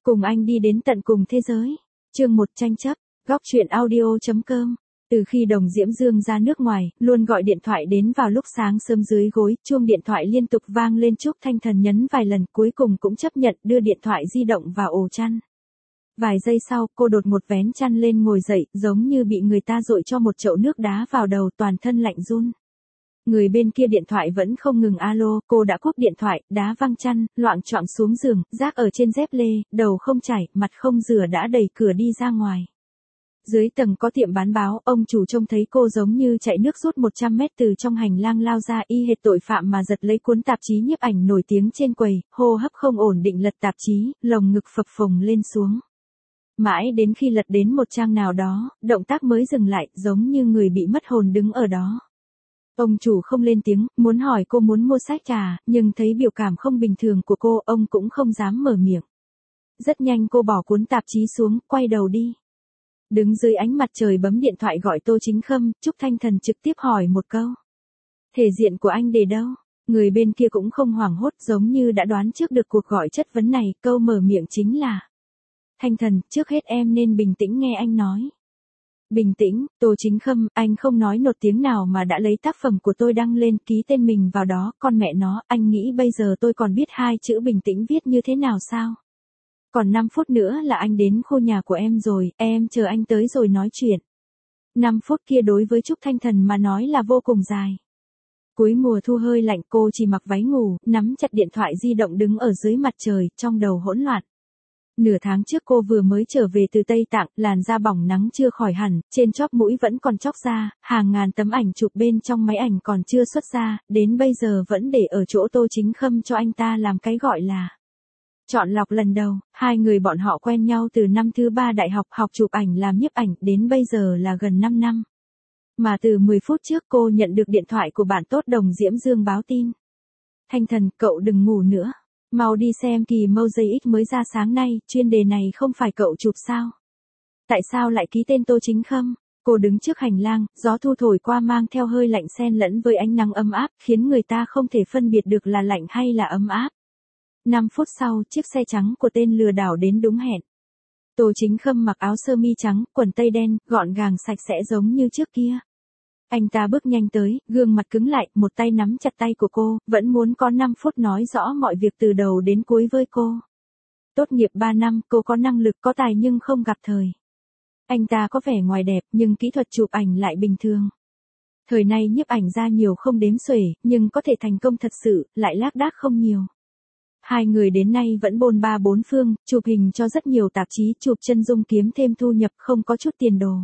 Cùng anh đi đến tận cùng thế giới. Chương 1 tranh chấp. Góc truyện audio.com. Từ khi Đồng Diễm Dương ra nước ngoài, luôn gọi điện thoại đến vào lúc sáng sớm dưới gối, chuông điện thoại liên tục vang lên. Trúc Thanh Thần nhấn vài lần, cuối cùng cũng chấp nhận đưa điện thoại di động vào ổ chăn. Vài giây sau, cô đột một vén chăn lên ngồi dậy, giống như bị người ta dội cho một chậu nước đá vào đầu, toàn thân lạnh run. Người bên kia điện thoại vẫn không ngừng alo, cô đã cúp điện thoại, đá văng chăn, loạng choạng xuống giường, rác ở trên dép lê, đầu không chảy, mặt không rửa đã đẩy cửa đi ra ngoài. Dưới tầng có tiệm bán báo, ông chủ trông thấy cô giống như chạy nước rút 100 mét từ trong hành lang lao ra, y hệt tội phạm mà giật lấy cuốn tạp chí nhiếp ảnh nổi tiếng trên quầy, hô hấp không ổn định lật tạp chí, lồng ngực phập phồng lên xuống. Mãi đến khi lật đến một trang nào đó, động tác mới dừng lại, giống như người bị mất hồn đứng ở đó. Ông chủ không lên tiếng, muốn hỏi cô muốn mua sách trà, nhưng thấy biểu cảm không bình thường của cô, ông cũng không dám mở miệng. Rất nhanh cô bỏ cuốn tạp chí xuống, quay đầu đi. Đứng dưới ánh mặt trời bấm điện thoại gọi Tô Chính Khâm, Trúc Thanh Thần trực tiếp hỏi một câu. Thể diện của anh để đâu? Người bên kia cũng không hoảng hốt, giống như đã đoán trước được cuộc gọi chất vấn này, câu mở miệng chính là: Thanh Thần, trước hết em nên bình tĩnh nghe anh nói. Bình tĩnh, Tô Chính Khâm, anh không nói nột tiếng nào mà đã lấy tác phẩm của tôi đăng lên, ký tên mình vào đó, con mẹ nó, anh nghĩ bây giờ tôi còn biết hai chữ bình tĩnh viết như thế nào sao? Còn 5 phút nữa là anh đến khu nhà của em rồi, em chờ anh tới rồi nói chuyện. 5 phút kia đối với Trúc Thanh Thần mà nói là vô cùng dài. Cuối mùa thu hơi lạnh, cô chỉ mặc váy ngủ, nắm chặt điện thoại di động đứng ở dưới mặt trời, trong đầu hỗn loạn. Nửa tháng trước cô vừa mới trở về từ Tây Tạng, làn da bỏng nắng chưa khỏi hẳn, trên chóp mũi vẫn còn chóc ra, hàng ngàn tấm ảnh chụp bên trong máy ảnh còn chưa xuất ra, đến bây giờ vẫn để ở chỗ Tô Chính Khâm cho anh ta làm cái gọi là chọn lọc lần đầu. Hai người bọn họ quen nhau từ năm thứ 3 đại học, học chụp ảnh làm nhiếp ảnh, đến bây giờ là gần 5 năm. Mà từ 10 phút trước cô nhận được điện thoại của bạn tốt Đồng Diễm Dương báo tin. Thanh Thần, cậu đừng ngủ nữa. Mau đi xem kỳ Mosaic mới ra sáng nay, chuyên đề này không phải cậu chụp sao? Tại sao lại ký tên Tô Chính Khâm? Cô đứng trước hành lang, gió thu thổi qua mang theo hơi lạnh xen lẫn với ánh nắng ấm áp, khiến người ta không thể phân biệt được là lạnh hay là ấm áp. 5 phút sau, chiếc xe trắng của tên lừa đảo đến đúng hẹn. Tô Chính Khâm mặc áo sơ mi trắng, quần tây đen, gọn gàng sạch sẽ giống như trước kia. Anh ta bước nhanh tới, gương mặt cứng lại, một tay nắm chặt tay của cô, vẫn muốn có 5 phút nói rõ mọi việc từ đầu đến cuối với cô. Tốt nghiệp 3 năm, cô có năng lực có tài nhưng không gặp thời. Anh ta có vẻ ngoài đẹp, nhưng kỹ thuật chụp ảnh lại bình thường. Thời nay nhiếp ảnh ra nhiều không đếm xuể, nhưng có thể thành công thật sự, lại lác đác không nhiều. Hai người đến nay vẫn bôn ba bốn phương, chụp hình cho rất nhiều tạp chí, chụp chân dung kiếm thêm thu nhập, không có chút tiền đồ.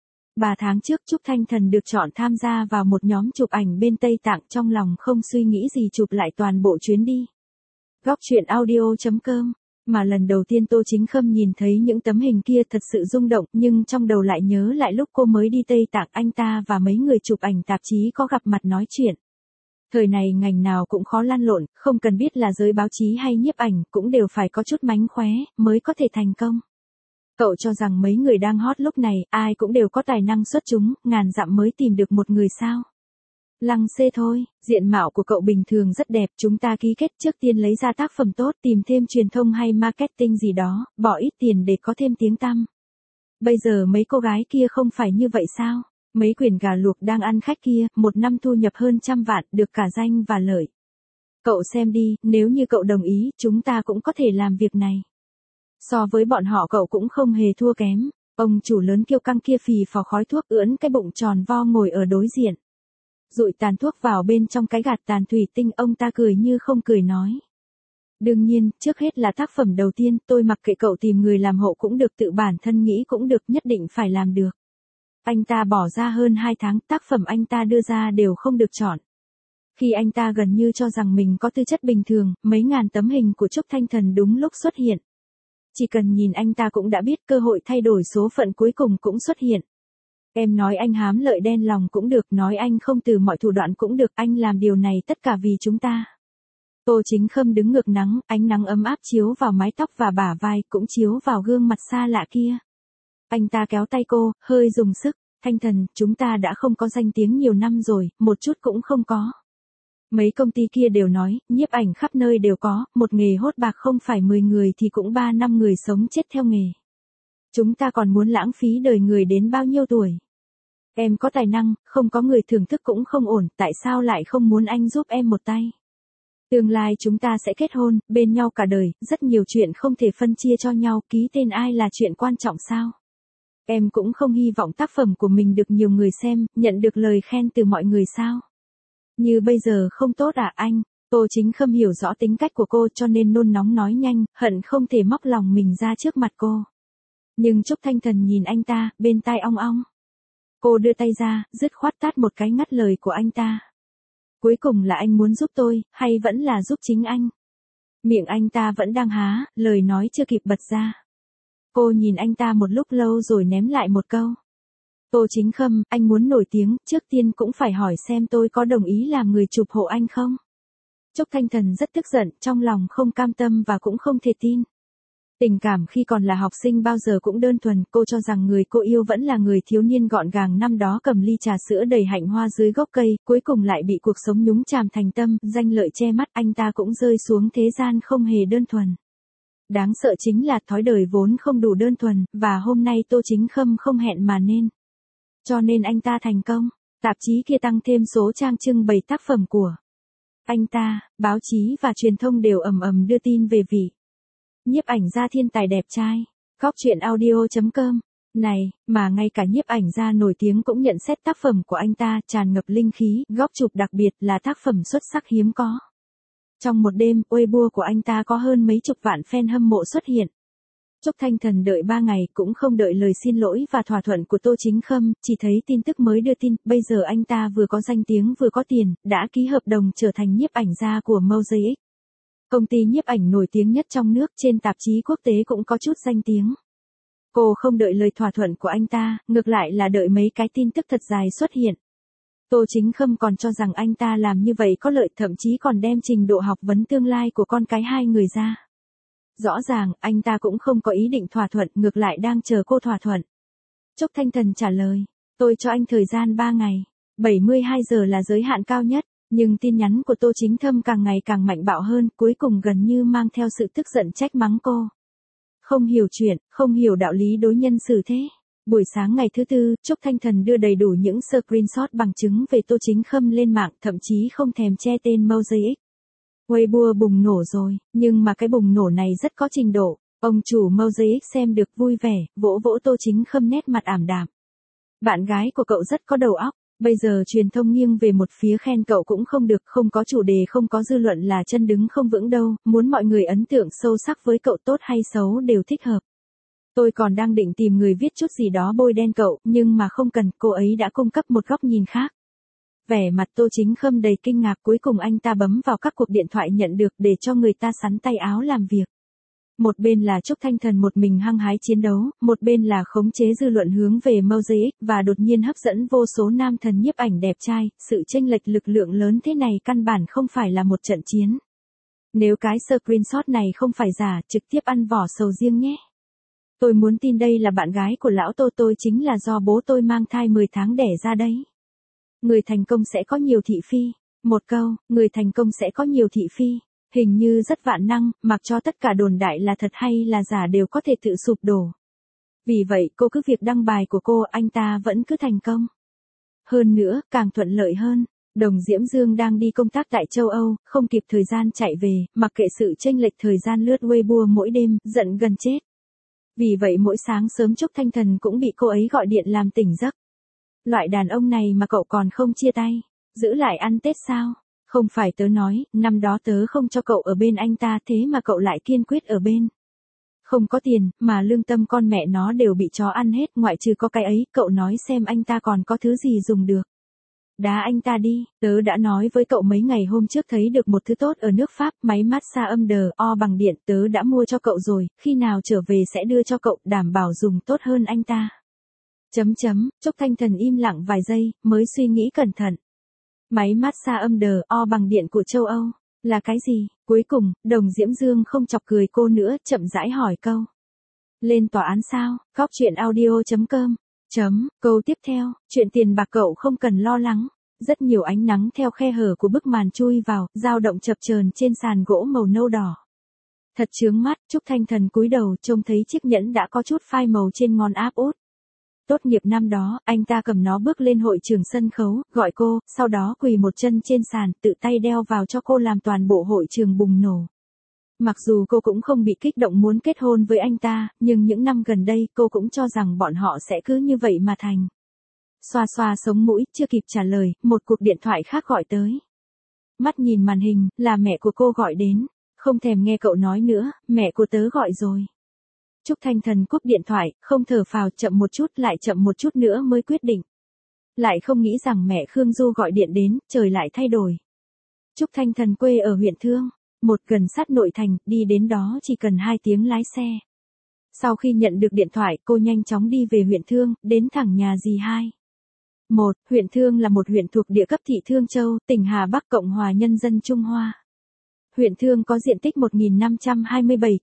3 tháng trước Trúc Thanh Thần được chọn tham gia vào một nhóm chụp ảnh bên Tây Tạng, trong lòng không suy nghĩ gì chụp lại toàn bộ chuyến đi. Góc truyện audio.com. Mà lần đầu tiên Tô Chính Khâm nhìn thấy những tấm hình kia thật sự rung động, nhưng trong đầu lại nhớ lại lúc cô mới đi Tây Tạng, anh ta và mấy người chụp ảnh tạp chí có gặp mặt nói chuyện. Thời này ngành nào cũng khó lăn lộn, không cần biết là giới báo chí hay nhiếp ảnh, cũng đều phải có chút mánh khóe, mới có thể thành công. Cậu cho rằng mấy người đang hot lúc này, ai cũng đều có tài năng xuất chúng, ngàn dặm mới tìm được một người sao? Lăng xê thôi, diện mạo của cậu bình thường rất đẹp, chúng ta ký kết trước tiên lấy ra tác phẩm tốt, tìm thêm truyền thông hay marketing gì đó, bỏ ít tiền để có thêm tiếng tăm. Bây giờ mấy cô gái kia không phải như vậy sao? Mấy quyển gà luộc đang ăn khách kia, 1 năm thu nhập hơn 100 vạn, được cả danh và lợi. Cậu xem đi, nếu như cậu đồng ý, chúng ta cũng có thể làm việc này. So với bọn họ cậu cũng không hề thua kém. Ông chủ lớn kiêu căng kia phì phò khói thuốc, ưỡn cái bụng tròn vo ngồi ở đối diện. Dụi tàn thuốc vào bên trong cái gạt tàn thủy tinh, ông ta cười như không cười nói. Đương nhiên, trước hết là tác phẩm đầu tiên, tôi mặc kệ cậu tìm người làm hộ cũng được, tự bản thân nghĩ cũng được, nhất định phải làm được. Anh ta bỏ ra hơn 2 tháng, tác phẩm anh ta đưa ra đều không được chọn. Khi anh ta gần như cho rằng mình có tư chất bình thường, mấy ngàn tấm hình của Trúc Thanh Thần đúng lúc xuất hiện. Chỉ cần nhìn anh ta cũng đã biết cơ hội thay đổi số phận cuối cùng cũng xuất hiện. Em nói anh hám lợi đen lòng cũng được, nói anh không từ mọi thủ đoạn cũng được, anh làm điều này tất cả vì chúng ta. Tô Chính Khâm đứng ngược nắng, ánh nắng ấm áp chiếu vào mái tóc và bả vai, cũng chiếu vào gương mặt xa lạ kia. Anh ta kéo tay cô, hơi dùng sức. Thanh Thần, chúng ta đã không có danh tiếng nhiều năm rồi, một chút cũng không có. Mấy công ty kia đều nói, nhiếp ảnh khắp nơi đều có, một nghề hốt bạc không phải 10 người thì cũng 3 năm người sống chết theo nghề. Chúng ta còn muốn lãng phí đời người đến bao nhiêu tuổi? Em có tài năng, không có người thưởng thức cũng không ổn, tại sao lại không muốn anh giúp em một tay? Tương lai chúng ta sẽ kết hôn, bên nhau cả đời, rất nhiều chuyện không thể phân chia cho nhau, ký tên ai là chuyện quan trọng sao? Em cũng không hy vọng tác phẩm của mình được nhiều người xem, nhận được lời khen từ mọi người sao? Như bây giờ không tốt à anh? Tô Chính Khâm hiểu rõ tính cách của cô cho nên nôn nóng nói nhanh, hận không thể móc lòng mình ra trước mặt cô. Nhưng Trúc Thanh Thần nhìn anh ta, bên tai ong ong. Cô đưa tay ra, dứt khoát tát một cái ngắt lời của anh ta. Cuối cùng là anh muốn giúp tôi, hay vẫn là giúp chính anh? Miệng anh ta vẫn đang há, lời nói chưa kịp bật ra. Cô nhìn anh ta một lúc lâu rồi ném lại một câu. Tô Chính Khâm, anh muốn nổi tiếng, trước tiên cũng phải hỏi xem tôi có đồng ý làm người chụp hộ anh không? Trúc Thanh Thần rất tức giận, trong lòng không cam tâm và cũng không thể tin. Tình cảm khi còn là học sinh bao giờ cũng đơn thuần, cô cho rằng người cô yêu vẫn là người thiếu niên gọn gàng năm đó cầm ly trà sữa đầy hạnh hoa dưới gốc cây, cuối cùng lại bị cuộc sống nhúng chàm thành tâm, danh lợi che mắt, anh ta cũng rơi xuống thế gian không hề đơn thuần. Đáng sợ chính là thói đời vốn không đủ đơn thuần, và hôm nay Tô Chính Khâm không hẹn mà nên. Cho nên anh ta thành công, tạp chí kia tăng thêm số trang trưng bày tác phẩm của anh ta, báo chí và truyền thông đều ầm ầm đưa tin về vị nhiếp ảnh gia thiên tài đẹp trai. Góc truyện audio.com. Này, mà ngay cả nhiếp ảnh gia nổi tiếng cũng nhận xét tác phẩm của anh ta tràn ngập linh khí, góc chụp đặc biệt là tác phẩm xuất sắc hiếm có. Trong một đêm, Weibo của anh ta có hơn mấy chục vạn fan hâm mộ xuất hiện. Trúc Thanh Thần đợi 3 ngày cũng không đợi lời xin lỗi và thỏa thuận của Tô Chính Khâm, chỉ thấy tin tức mới đưa tin, bây giờ anh ta vừa có danh tiếng vừa có tiền, đã ký hợp đồng trở thành nhiếp ảnh gia của Mosaic. Công ty nhiếp ảnh nổi tiếng nhất trong nước, trên tạp chí quốc tế cũng có chút danh tiếng. Cô không đợi lời thỏa thuận của anh ta, ngược lại là đợi mấy cái tin tức thật dài xuất hiện. Tô Chính Khâm còn cho rằng anh ta làm như vậy có lợi, thậm chí còn đem trình độ học vấn tương lai của con cái hai người ra. Rõ ràng, anh ta cũng không có ý định thỏa thuận, ngược lại đang chờ cô thỏa thuận. Trúc Thanh Thần trả lời, tôi cho anh thời gian 3 ngày, 72 giờ là giới hạn cao nhất, nhưng tin nhắn của Tô Chính Khâm càng ngày càng mạnh bạo hơn, cuối cùng gần như mang theo sự tức giận trách mắng cô. Không hiểu chuyện, không hiểu đạo lý đối nhân xử thế. Buổi sáng ngày thứ Tư, Trúc Thanh Thần đưa đầy đủ những screenshot bằng chứng về Tô Chính Khâm lên mạng, thậm chí không thèm che tên Mosaic. Weibo bùng nổ rồi, nhưng mà cái bùng nổ này rất có trình độ. Ông chủ Mosaic xem được vui vẻ, vỗ vỗ Tô Chính Khâm nét mặt ảm đạm. Bạn gái của cậu rất có đầu óc, bây giờ truyền thông nghiêng về một phía, khen cậu cũng không được, không có chủ đề không có dư luận là chân đứng không vững đâu, muốn mọi người ấn tượng sâu sắc với cậu, tốt hay xấu đều thích hợp. Tôi còn đang định tìm người viết chút gì đó bôi đen cậu, nhưng mà không cần, cô ấy đã cung cấp một góc nhìn khác. Vẻ mặt Tô Chính Khâm đầy kinh ngạc, cuối cùng anh ta bấm vào các cuộc điện thoại nhận được để cho người ta sắn tay áo làm việc. Một bên là Trúc Thanh Thần một mình hăng hái chiến đấu, một bên là khống chế dư luận hướng về Mosaic và đột nhiên hấp dẫn vô số nam thần nhiếp ảnh đẹp trai, sự chênh lệch lực lượng lớn thế này căn bản không phải là một trận chiến. Nếu cái screenshot này không phải giả, trực tiếp ăn vỏ sầu riêng nhé. Tôi muốn tin đây là bạn gái của lão Tô, tôi chính là do bố tôi mang thai 10 tháng đẻ ra đấy. Người thành công sẽ có nhiều thị phi. Một câu, người thành công sẽ có nhiều thị phi. Hình như rất vạn năng, mặc cho tất cả đồn đại là thật hay là giả đều có thể tự sụp đổ. Vì vậy cô cứ việc đăng bài của cô, anh ta vẫn cứ thành công. Hơn nữa, càng thuận lợi hơn. Đồng Diễm Dương đang đi công tác tại châu Âu, không kịp thời gian chạy về, mặc kệ sự chênh lệch thời gian lướt Weibo mỗi đêm, giận gần chết. Vì vậy mỗi sáng sớm Trúc Thanh Thần cũng bị cô ấy gọi điện làm tỉnh giấc. Loại đàn ông này mà cậu còn không chia tay, giữ lại ăn Tết sao? Không phải tớ nói, năm đó tớ không cho cậu ở bên anh ta, thế mà cậu lại kiên quyết ở bên. Không có tiền, mà lương tâm con mẹ nó đều bị chó ăn hết, ngoại trừ có cái ấy, cậu nói xem anh ta còn có thứ gì dùng được. Đá anh ta đi, tớ đã nói với cậu mấy ngày hôm trước thấy được một thứ tốt ở nước Pháp, máy massage âm đờ, o bằng điện, tớ đã mua cho cậu rồi, khi nào trở về sẽ đưa cho cậu, đảm bảo dùng tốt hơn anh ta. Trúc Thanh Thần im lặng vài giây, mới suy nghĩ cẩn thận. Máy massage âm đờ, o bằng điện của châu Âu, là cái gì? Cuối cùng, Đồng Diễm Dương không chọc cười cô nữa, chậm rãi hỏi câu. Lên tòa án sao? Góc truyện audio.com. Câu tiếp theo, chuyện tiền bạc cậu không cần lo lắng. rất nhiều ánh nắng theo khe hở của bức màn chui vào, dao động chập chờn trên sàn gỗ màu nâu đỏ. Thật chướng mắt, Trúc Thanh Thần cúi đầu trông thấy chiếc nhẫn đã có chút phai màu trên ngón áp út. Tốt nghiệp năm đó, anh ta cầm nó bước lên hội trường sân khấu, gọi cô, sau đó quỳ một chân trên sàn, tự tay đeo vào cho cô làm toàn bộ hội trường bùng nổ. Mặc dù cô cũng không bị kích động muốn kết hôn với anh ta, nhưng những năm gần đây cô cũng cho rằng bọn họ sẽ cứ như vậy mà thành. Xoa xoa sống mũi, chưa kịp trả lời, một cuộc điện thoại khác gọi tới. Mắt nhìn màn hình, là mẹ của cô gọi đến. Không thèm nghe cậu nói nữa, mẹ của tớ gọi rồi. Trúc Thanh Thần cúp điện thoại, không thở phào, chậm một chút lại chậm một chút nữa mới quyết định. Lại không nghĩ rằng mẹ Khương Du gọi điện đến, trời lại thay đổi. Trúc Thanh Thần quê ở huyện Thương, một gần sát nội thành, đi đến đó chỉ cần 2 tiếng lái xe. Sau khi nhận được điện thoại, cô nhanh chóng đi về huyện Thương, đến thẳng nhà dì hai. Huyện Thương là một huyện thuộc địa cấp thị Thương Châu, tỉnh Hà Bắc Cộng hòa Nhân dân Trung Hoa. Huyện Thương có diện tích 1.527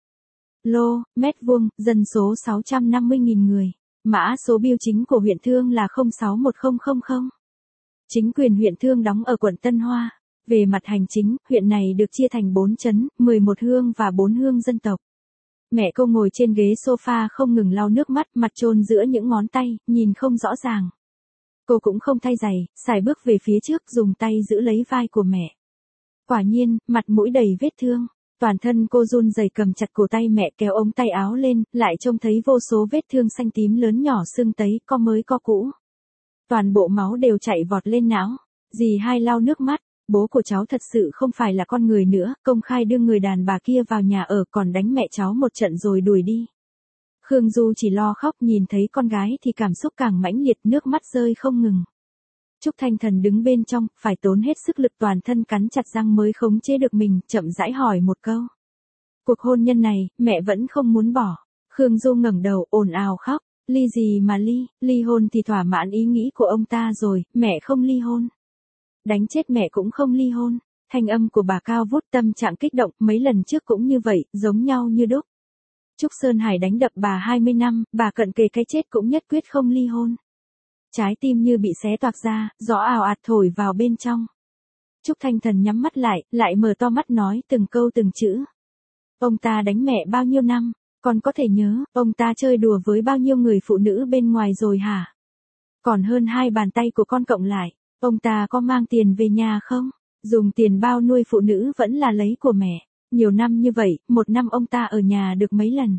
km vuông, dân số 650.000 người. Mã số bưu chính của huyện Thương là 061000. Chính quyền huyện Thương đóng ở quận Tân Hoa. Về mặt hành chính, huyện này được chia thành 4 trấn, 11 hương và 4 hương dân tộc. Mẹ cô ngồi trên ghế sofa không ngừng lau nước mắt, mặt chôn giữa những ngón tay, nhìn không rõ ràng. Cô cũng không thay giày, xài bước về phía trước, dùng tay giữ lấy vai của mẹ. Quả nhiên, mặt mũi đầy vết thương. Toàn thân cô run rẩy cầm chặt cổ tay mẹ, kéo ống tay áo lên, lại trông thấy vô số vết thương xanh tím lớn nhỏ sưng tấy, co mới co cũ. Toàn bộ máu đều chảy vọt lên não. Dì hai lau nước mắt, bố của cháu thật sự không phải là con người nữa, công khai đưa người đàn bà kia vào nhà ở, còn đánh mẹ cháu một trận rồi đuổi đi. Khương Du chỉ lo khóc, nhìn thấy con gái thì cảm xúc càng mãnh liệt, nước mắt rơi không ngừng. Trúc Thanh Thần đứng bên trong, phải tốn hết sức lực, toàn thân cắn chặt răng mới khống chế được mình, chậm rãi hỏi một câu. Cuộc hôn nhân này, mẹ vẫn không muốn bỏ. Khương Du ngẩng đầu, ồn ào khóc. Ly gì mà ly hôn thì thỏa mãn ý nghĩ của ông ta rồi, mẹ không ly hôn. Đánh chết mẹ cũng không ly hôn. Thanh âm của bà cao vút, tâm trạng kích động, mấy lần trước cũng như vậy, giống nhau như đúc. Trúc Sơn Hải đánh đập bà 20 năm, bà cận kề cái chết cũng nhất quyết không ly hôn. Trái tim như bị xé toạc ra, gió ào ạt thổi vào bên trong. Trúc Thanh Thần nhắm mắt lại mở to mắt nói từng câu từng chữ. Ông ta đánh mẹ bao nhiêu năm, con có thể nhớ, ông ta chơi đùa với bao nhiêu người phụ nữ bên ngoài rồi hả? Còn hơn 2 bàn tay của con cộng lại, ông ta có mang tiền về nhà không? Dùng tiền bao nuôi phụ nữ vẫn là lấy của mẹ. Nhiều năm như vậy, một năm ông ta ở nhà được mấy lần?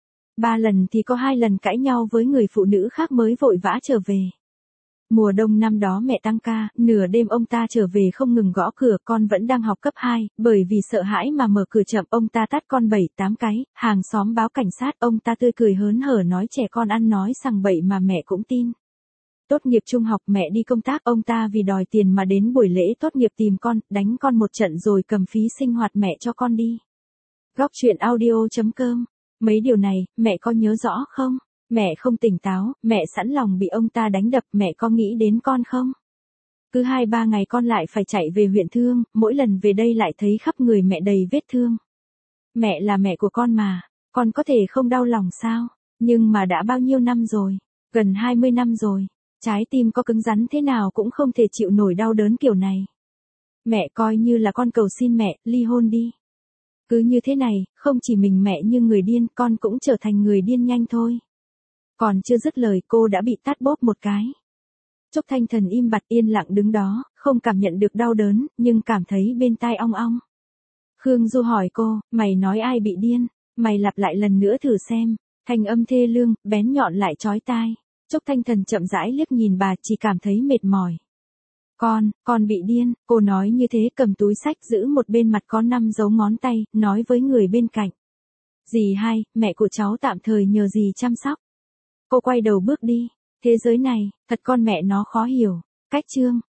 3 lần thì có 2 lần cãi nhau với người phụ nữ khác mới vội vã trở về. Mùa đông năm đó mẹ tăng ca, nửa đêm ông ta trở về không ngừng gõ cửa, con vẫn đang học cấp 2, bởi vì sợ hãi mà mở cửa chậm, ông ta tát con 7-8 cái, hàng xóm báo cảnh sát, ông ta tươi cười hớn hở nói trẻ con ăn nói sằng bậy mà mẹ cũng tin. Tốt nghiệp trung học mẹ đi công tác, ông ta vì đòi tiền mà đến buổi lễ tốt nghiệp tìm con, đánh con một trận rồi cầm phí sinh hoạt mẹ cho con đi. Góc chuyện audio.com. Mấy điều này, mẹ có nhớ rõ không? Mẹ không tỉnh táo, mẹ sẵn lòng bị ông ta đánh đập, mẹ có nghĩ đến con không? Cứ 2-3 ngày con lại phải chạy về huyện Thương, mỗi lần về đây lại thấy khắp người mẹ đầy vết thương. Mẹ là mẹ của con mà, con có thể không đau lòng sao? Nhưng mà đã bao nhiêu năm rồi? Gần 20 năm rồi. Trái tim có cứng rắn thế nào cũng không thể chịu nổi đau đớn kiểu này. Mẹ coi như là con cầu xin mẹ, ly hôn đi. Cứ như thế này, không chỉ mình mẹ như người điên, con cũng trở thành người điên nhanh thôi. Còn chưa dứt lời cô đã bị tát bốp một cái. Trúc Thanh Thần im bặt yên lặng đứng đó, không cảm nhận được đau đớn, nhưng cảm thấy bên tai ong ong. Khương Du hỏi cô, mày nói ai bị điên? Mày lặp lại lần nữa thử xem. Thanh âm thê lương, bén nhọn lại chói tai. Trúc Thanh Thần chậm rãi liếc nhìn bà, chỉ cảm thấy mệt mỏi. Con bị điên, cô nói như thế, cầm túi xách giữ một bên mặt có 5 dấu ngón tay, nói với người bên cạnh. Dì hai, mẹ của cháu tạm thời nhờ dì chăm sóc. Cô quay đầu bước đi. Thế giới này, thật con mẹ nó khó hiểu. Cách chương.